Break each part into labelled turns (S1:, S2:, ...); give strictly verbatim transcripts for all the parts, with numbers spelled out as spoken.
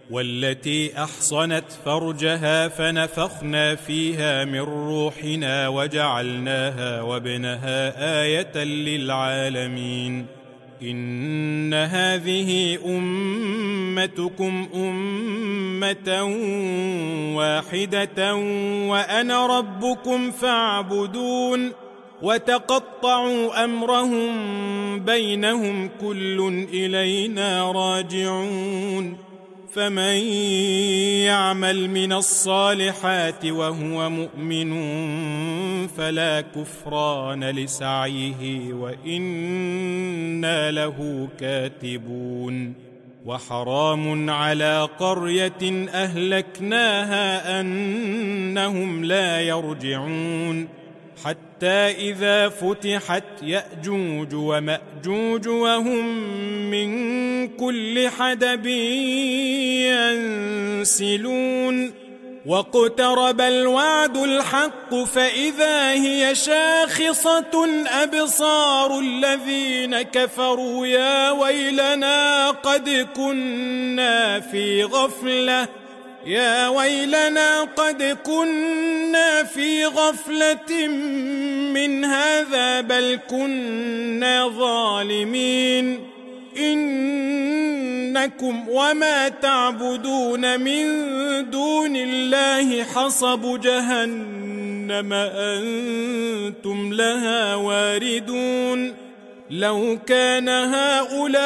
S1: والتي أحصنت فرجها فنفخنا فيها من روحنا وجعلناها وابنها آية للعالمين. إن هذه أمتكم أمة واحدة وأنا ربكم فاعبدون. وتقطعوا أمرهم بينهم كل إلينا راجعون. فمن يعمل من الصالحات وهو مؤمن فلا كفران لسعيه وإنا له كاتبون. وحرام على قرية أهلكناها أنهم لا يرجعون حتى إذا فتحت يأجوج ومأجوج وهم من كل حدب ينسلون. واقترب الوعد الحق فإذا هي شاخصة أبصار الذين كفروا يا ويلنا قد كنا في غفلة يا ويلنا قد كنا في غفلة من هذا بل كنا ظالمين. إنكم وما تعبدون من دون الله حصب جهنم أنتم لها واردون. لو كان هؤلاء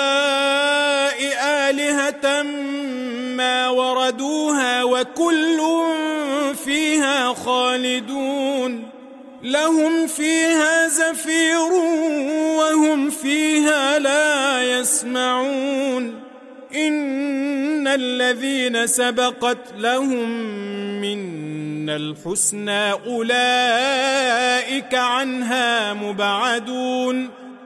S1: آلهة ما وردوها وكل فيها خالدون. لهم فيها زفير وهم فيها لا يسمعون. إن الذين سبقت لهم منا الحسنى أولئك عنها مبعدون.